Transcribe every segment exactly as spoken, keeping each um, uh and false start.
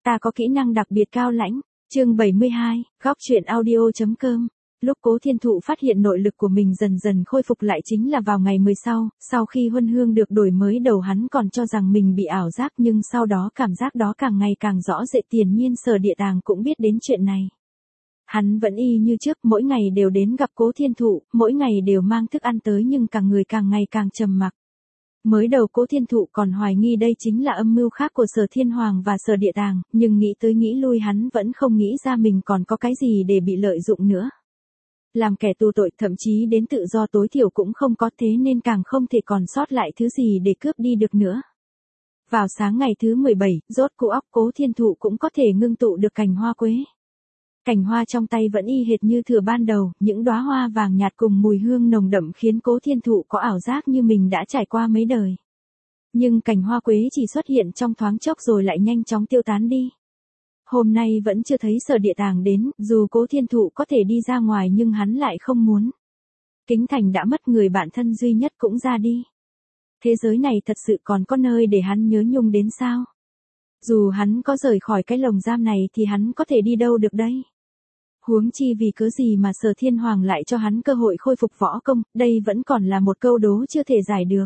Ta có kỹ năng đặc biệt cao lãnh. Chương bảy mươi hai, góc truyện audio.com. Lúc Cố Thiên Thụ phát hiện nội lực của mình dần dần khôi phục lại chính là vào ngày mười sau, sau khi huân hương được đổi mới đầu hắn còn cho rằng mình bị ảo giác, nhưng sau đó cảm giác đó càng ngày càng rõ rệt. Tiền Nhiên Sở Địa Tàng cũng biết đến chuyện này. Hắn vẫn y như trước, mỗi ngày đều đến gặp Cố Thiên Thụ, mỗi ngày đều mang thức ăn tới, nhưng càng người càng ngày càng trầm mặc. Mới đầu Cố Thiên Thụ còn hoài nghi đây chính là âm mưu khác của Sở Thiên Hoàng và Sở Địa Tàng, nhưng nghĩ tới nghĩ lui hắn vẫn không nghĩ ra mình còn có cái gì để bị lợi dụng nữa. Làm kẻ tù tội, thậm chí đến tự do tối thiểu cũng không có, thế nên càng không thể còn sót lại thứ gì để cướp đi được nữa. Vào sáng ngày thứ mười bảy, rốt cuộc óc Cố Thiên Thụ cũng có thể ngưng tụ được cành hoa quế. Cành hoa trong tay vẫn y hệt như thừa ban đầu, những đóa hoa vàng nhạt cùng mùi hương nồng đậm khiến Cố Thiên Thụ có ảo giác như mình đã trải qua mấy đời. Nhưng cành hoa quế chỉ xuất hiện trong thoáng chốc rồi lại nhanh chóng tiêu tán đi. Hôm nay vẫn chưa thấy Sở Địa Tàng đến, dù Cố Thiên Thụ có thể đi ra ngoài nhưng hắn lại không muốn. Kính Thành đã mất người bạn thân duy nhất cũng ra đi. Thế giới này thật sự còn có nơi để hắn nhớ nhung đến sao? Dù hắn có rời khỏi cái lồng giam này thì hắn có thể đi đâu được đây? Huống chi vì cớ gì mà Sở Thiên Hoàng lại cho hắn cơ hội khôi phục võ công, đây vẫn còn là một câu đố chưa thể giải được.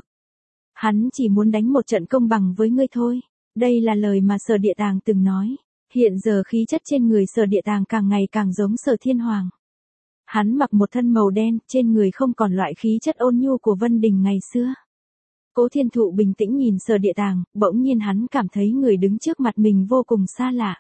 Hắn chỉ muốn đánh một trận công bằng với ngươi thôi. Đây là lời mà Sở Địa Tàng từng nói. Hiện giờ khí chất trên người Sở Địa Tàng càng ngày càng giống Sở Thiên Hoàng. Hắn mặc một thân màu đen, trên người không còn loại khí chất ôn nhu của Vân Đình ngày xưa. Cố Thiên Thụ bình tĩnh nhìn Sở Địa Tàng, bỗng nhiên hắn cảm thấy người đứng trước mặt mình vô cùng xa lạ.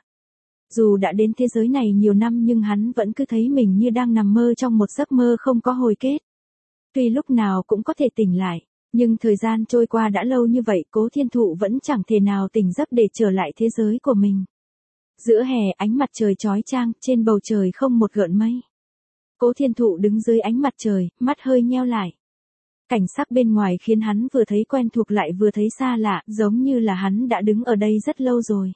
Dù đã đến thế giới này nhiều năm nhưng hắn vẫn cứ thấy mình như đang nằm mơ trong một giấc mơ không có hồi kết. Tuy lúc nào cũng có thể tỉnh lại, nhưng thời gian trôi qua đã lâu như vậy, Cố Thiên Thụ vẫn chẳng thể nào tỉnh giấc để trở lại thế giới của mình. Giữa hè, ánh mặt trời chói chang, trên bầu trời không một gợn mây. Cố Thiên Thụ đứng dưới ánh mặt trời, mắt hơi nheo lại. Cảnh sắc bên ngoài khiến hắn vừa thấy quen thuộc lại vừa thấy xa lạ, giống như là hắn đã đứng ở đây rất lâu rồi.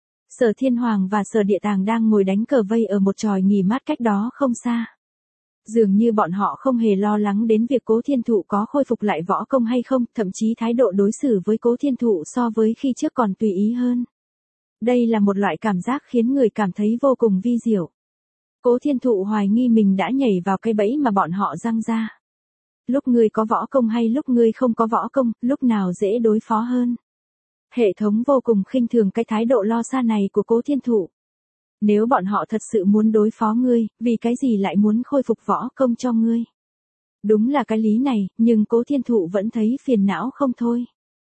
Sở Thiên Hoàng và Sở Địa Tàng đang ngồi đánh cờ vây ở một chòi nghỉ mát cách đó không xa. Dường như bọn họ không hề lo lắng đến việc Cố Thiên Thụ có khôi phục lại võ công hay không, thậm chí thái độ đối xử với Cố Thiên Thụ so với khi trước còn tùy ý hơn. Đây là một loại cảm giác khiến người cảm thấy vô cùng vi diệu. Cố Thiên Thụ hoài nghi mình đã nhảy vào cái bẫy mà bọn họ giăng ra. Lúc ngươi có võ công hay lúc ngươi không có võ công, lúc nào dễ đối phó hơn? Hệ thống vô cùng khinh thường cái thái độ lo xa này của Cố Thiên Thụ. Nếu bọn họ thật sự muốn đối phó ngươi, vì cái gì lại muốn khôi phục võ công cho ngươi? Đúng là cái lý này, nhưng Cố Thiên Thụ vẫn thấy phiền não không thôi.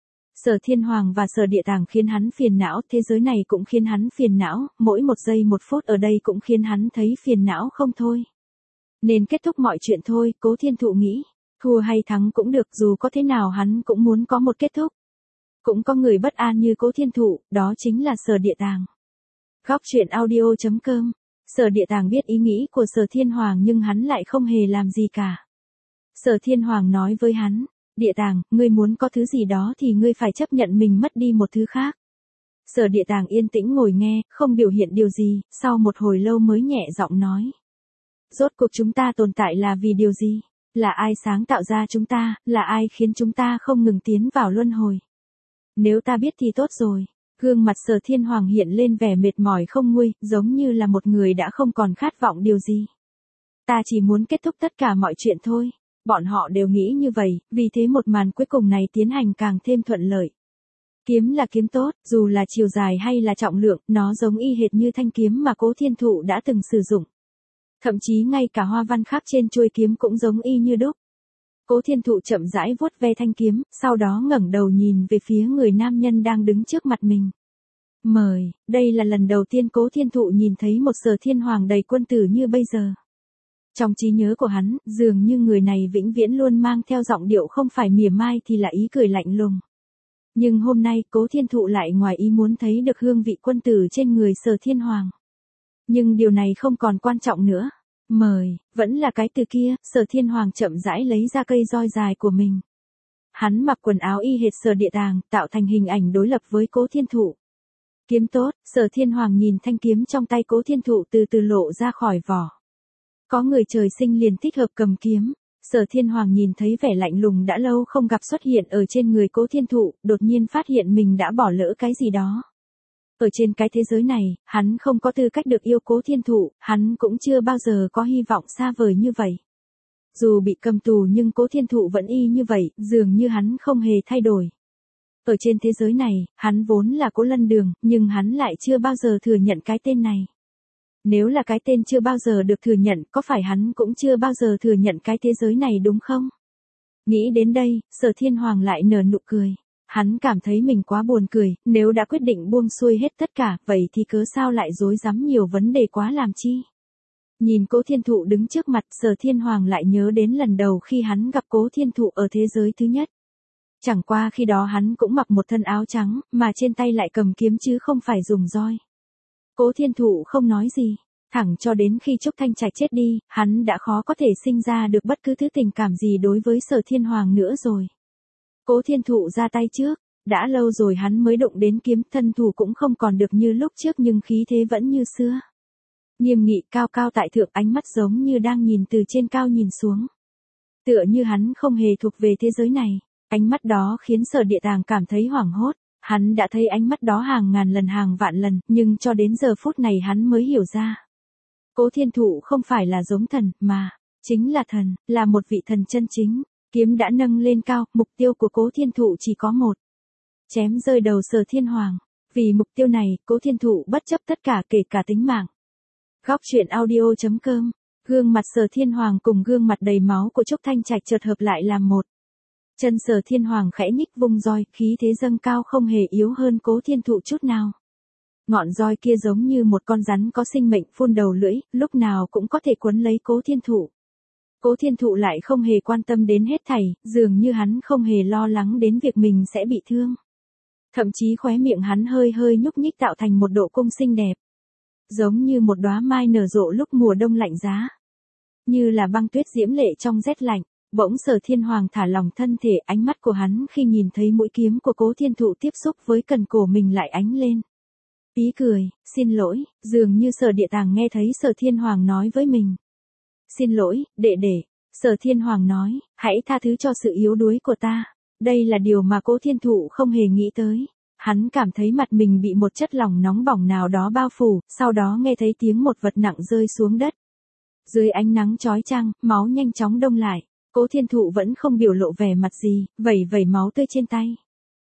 Sở Thiên Hoàng và Sở Địa Tàng khiến hắn phiền não, thế giới này cũng khiến hắn phiền não, mỗi một giây một phút ở đây cũng khiến hắn thấy phiền não không thôi. Nên kết thúc mọi chuyện thôi, Cố Thiên Thụ nghĩ. Thua hay thắng cũng được, dù có thế nào hắn cũng muốn có một kết thúc. Cũng có người bất an như Cố Thiên Thụ, đó chính là Sở Địa Tàng. Góc truyện audio.com. Sở Địa Tàng biết ý nghĩ của Sở Thiên Hoàng nhưng hắn lại không hề làm gì cả. Sở Thiên Hoàng nói với hắn, Địa Tàng, ngươi muốn có thứ gì đó thì ngươi phải chấp nhận mình mất đi một thứ khác. Sở Địa Tàng yên tĩnh ngồi nghe, không biểu hiện điều gì, sau một hồi lâu mới nhẹ giọng nói. Rốt cuộc chúng ta tồn tại là vì điều gì? Là ai sáng tạo ra chúng ta, là ai khiến chúng ta không ngừng tiến vào luân hồi? Nếu ta biết thì tốt rồi. Gương mặt Sở Thiên Hoàng hiện lên vẻ mệt mỏi không nguôi, giống như là một người đã không còn khát vọng điều gì. Ta chỉ muốn kết thúc tất cả mọi chuyện thôi. Bọn họ đều nghĩ như vậy, vì thế một màn cuối cùng này tiến hành càng thêm thuận lợi. Kiếm là kiếm tốt, dù là chiều dài hay là trọng lượng, nó giống y hệt như thanh kiếm mà Cố Thiên Thụ đã từng sử dụng. Thậm chí ngay cả hoa văn khắc trên chuôi kiếm cũng giống y như đúc. Cố Thiên Thụ chậm rãi vuốt ve thanh kiếm, sau đó ngẩng đầu nhìn về phía người nam nhân đang đứng trước mặt mình. Mời, đây là lần đầu tiên Cố Thiên Thụ nhìn thấy một Sở Thiên Hoàng đầy quân tử như bây giờ. Trong trí nhớ của hắn, dường như người này vĩnh viễn luôn mang theo giọng điệu không phải mỉa mai thì là ý cười lạnh lùng. Nhưng hôm nay Cố Thiên Thụ lại ngoài ý muốn thấy được hương vị quân tử trên người Sở Thiên Hoàng. Nhưng điều này không còn quan trọng nữa. Mời, vẫn là cái từ kia, Sở Thiên Hoàng chậm rãi lấy ra cây roi dài của mình. Hắn mặc quần áo y hệt Sở Địa Tàng, tạo thành hình ảnh đối lập với Cố Thiên Thụ. Kiếm tốt, Sở Thiên Hoàng nhìn thanh kiếm trong tay Cố Thiên Thụ từ từ lộ ra khỏi vỏ. Có người trời sinh liền thích hợp cầm kiếm. Sở Thiên Hoàng nhìn thấy vẻ lạnh lùng đã lâu không gặp xuất hiện ở trên người Cố Thiên Thụ, đột nhiên phát hiện mình đã bỏ lỡ cái gì đó. Ở trên cái thế giới này, hắn không có tư cách được yêu Cố Thiên Thụ, hắn cũng chưa bao giờ có hy vọng xa vời như vậy. Dù bị cầm tù nhưng Cố Thiên Thụ vẫn y như vậy, dường như hắn không hề thay đổi. Ở trên thế giới này, hắn vốn là Cố Lân Đường, nhưng hắn lại chưa bao giờ thừa nhận cái tên này. Nếu là cái tên chưa bao giờ được thừa nhận, có phải hắn cũng chưa bao giờ thừa nhận cái thế giới này đúng không? Nghĩ đến đây, Sở Thiên Hoàng lại nở nụ cười. Hắn cảm thấy mình quá buồn cười, nếu đã quyết định buông xuôi hết tất cả, vậy thì cớ sao lại rối rắm nhiều vấn đề quá làm chi? Nhìn Cố Thiên Thụ đứng trước mặt, Sở Thiên Hoàng lại nhớ đến lần đầu khi hắn gặp Cố Thiên Thụ ở thế giới thứ nhất. Chẳng qua khi đó hắn cũng mặc một thân áo trắng, mà trên tay lại cầm kiếm chứ không phải dùng roi. Cố Thiên Thụ không nói gì, thẳng cho đến khi Trúc Thanh Trạch chết đi, hắn đã khó có thể sinh ra được bất cứ thứ tình cảm gì đối với Sở Thiên Hoàng nữa rồi. Cố Thiên Thụ ra tay trước, đã lâu rồi hắn mới đụng đến kiếm, thân thủ cũng không còn được như lúc trước nhưng khí thế vẫn như xưa. Nghiêm nghị cao cao tại thượng, ánh mắt giống như đang nhìn từ trên cao nhìn xuống. Tựa như hắn không hề thuộc về thế giới này, ánh mắt đó khiến Sở Địa Tàng cảm thấy hoảng hốt. Hắn đã thấy ánh mắt đó hàng ngàn lần hàng vạn lần, nhưng cho đến giờ phút này hắn mới hiểu ra. Cố Thiên Thụ không phải là giống thần, mà chính là thần, là một vị thần chân chính. Kiếm đã nâng lên cao, mục tiêu của Cố Thiên Thụ chỉ có một. Chém rơi đầu Sở Thiên Hoàng. Vì mục tiêu này, Cố Thiên Thụ bất chấp tất cả kể cả tính mạng. Góc truyện audio chấm com. Gương mặt Sở Thiên Hoàng cùng gương mặt đầy máu của Trúc Thanh Trạch chợt hợp lại làm một. Chân Sở Thiên Hoàng khẽ nhích vung roi, khí thế dâng cao không hề yếu hơn Cố Thiên Thụ chút nào. Ngọn roi kia giống như một con rắn có sinh mệnh phun đầu lưỡi, lúc nào cũng có thể quấn lấy Cố Thiên Thụ. Cố Thiên Thụ lại không hề quan tâm đến hết thảy, dường như hắn không hề lo lắng đến việc mình sẽ bị thương. Thậm chí khóe miệng hắn hơi hơi nhúc nhích tạo thành một độ cung xinh đẹp. Giống như một đóa mai nở rộ lúc mùa đông lạnh giá. Như là băng tuyết diễm lệ trong rét lạnh. Bỗng Sở Thiên Hoàng thả lòng thân thể, ánh mắt của hắn khi nhìn thấy mũi kiếm của Cố Thiên Thụ tiếp xúc với cần cổ mình lại ánh lên. Ý cười, xin lỗi, dường như Sở Địa Tàng nghe thấy Sở Thiên Hoàng nói với mình. Xin lỗi, đệ đệ, Sở Thiên Hoàng nói, hãy tha thứ cho sự yếu đuối của ta. Đây là điều mà Cố Thiên Thụ không hề nghĩ tới. Hắn cảm thấy mặt mình bị một chất lỏng nóng bỏng nào đó bao phủ, sau đó nghe thấy tiếng một vật nặng rơi xuống đất. Dưới ánh nắng chói chang, máu nhanh chóng đông lại. Cố Thiên Thụ vẫn không biểu lộ vẻ mặt gì, vẩy vẩy máu tươi trên tay.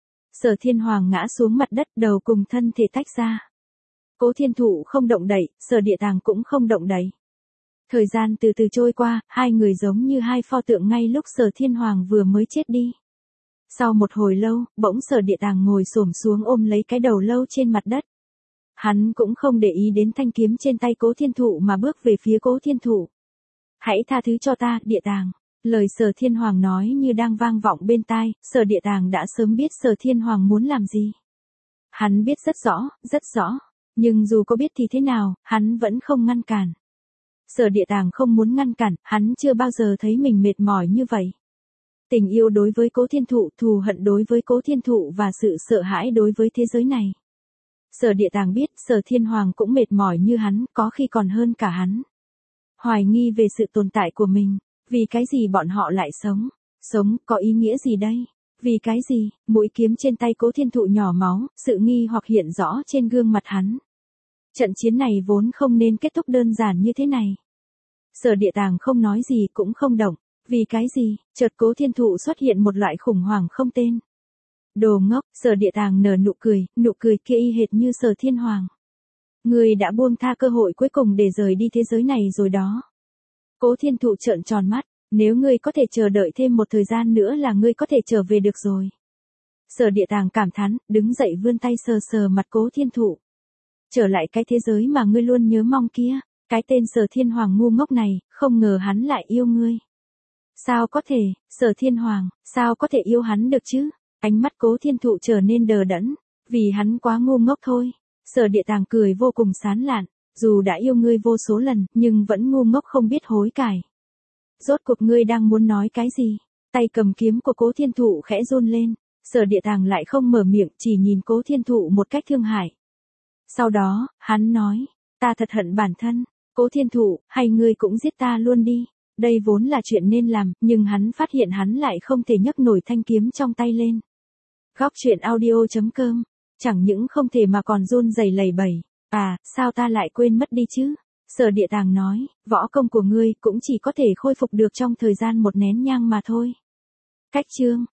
Sở Thiên Hoàng ngã xuống mặt đất, đầu cùng thân thể tách ra. Cố Thiên Thụ không động đậy, Sở Địa Tàng cũng không động đậy. Thời gian từ từ trôi qua, hai người giống như hai pho tượng ngay lúc Sở Thiên Hoàng vừa mới chết đi. Sau một hồi lâu, bỗng Sở Địa Tàng ngồi xổm xuống ôm lấy cái đầu lâu trên mặt đất. Hắn cũng không để ý đến thanh kiếm trên tay Cố Thiên Thụ mà bước về phía Cố Thiên Thụ. Hãy tha thứ cho ta, Địa Tàng. Lời Sở Thiên Hoàng nói như đang vang vọng bên tai, Sở Địa Tàng đã sớm biết Sở Thiên Hoàng muốn làm gì. Hắn biết rất rõ, rất rõ, nhưng dù có biết thì thế nào, hắn vẫn không ngăn cản. Sở Địa Tàng không muốn ngăn cản, hắn chưa bao giờ thấy mình mệt mỏi như vậy. Tình yêu đối với Cố Thiên Thụ, thù hận đối với Cố Thiên Thụ và sự sợ hãi đối với thế giới này. Sở Địa Tàng biết Sở Thiên Hoàng cũng mệt mỏi như hắn, có khi còn hơn cả hắn. Hoài nghi về sự tồn tại của mình. Vì cái gì bọn họ lại sống? Sống có ý nghĩa gì đây? Vì cái gì? Mũi kiếm trên tay Cố Thiên Thụ nhỏ máu, sự nghi hoặc hiện rõ trên gương mặt hắn. Trận chiến này vốn không nên kết thúc đơn giản như thế này. Sở Địa Tàng không nói gì cũng không động. Vì cái gì? Chợt Cố Thiên Thụ xuất hiện một loại khủng hoảng không tên. Đồ ngốc, Sở Địa Tàng nở nụ cười, nụ cười kia y hệt như Sở Thiên Hoàng. Người đã buông tha cơ hội cuối cùng để rời đi thế giới này rồi đó. Cố Thiên Thụ trợn tròn mắt, nếu ngươi có thể chờ đợi thêm một thời gian nữa là ngươi có thể trở về được rồi. Sở Địa Tàng cảm thán, đứng dậy vươn tay sờ sờ mặt Cố Thiên Thụ. Trở lại cái thế giới mà ngươi luôn nhớ mong kia, cái tên Sở Thiên Hoàng ngu ngốc này, không ngờ hắn lại yêu ngươi. Sao có thể, Sở Thiên Hoàng, sao có thể yêu hắn được chứ? Ánh mắt Cố Thiên Thụ trở nên đờ đẫn, vì hắn quá ngu ngốc thôi. Sở Địa Tàng cười vô cùng sán lạn. Dù đã yêu ngươi vô số lần, nhưng vẫn ngu ngốc không biết hối cải. Rốt cuộc ngươi đang muốn nói cái gì? Tay cầm kiếm của Cố Thiên Thụ khẽ run lên. Sở Địa Tàng lại không mở miệng, chỉ nhìn Cố Thiên Thụ một cách thương hại. Sau đó, hắn nói, ta thật hận bản thân. Cố Thiên Thụ, hay ngươi cũng giết ta luôn đi. Đây vốn là chuyện nên làm, nhưng hắn phát hiện hắn lại không thể nhấc nổi thanh kiếm trong tay lên. Góc truyện audio chấm com chẳng những không thể mà còn run rẩy lẩy bẩy. À, sao ta lại quên mất đi chứ? Sở Địa Tàng nói, võ công của ngươi cũng chỉ có thể khôi phục được trong thời gian một nén nhang mà thôi. Cách chương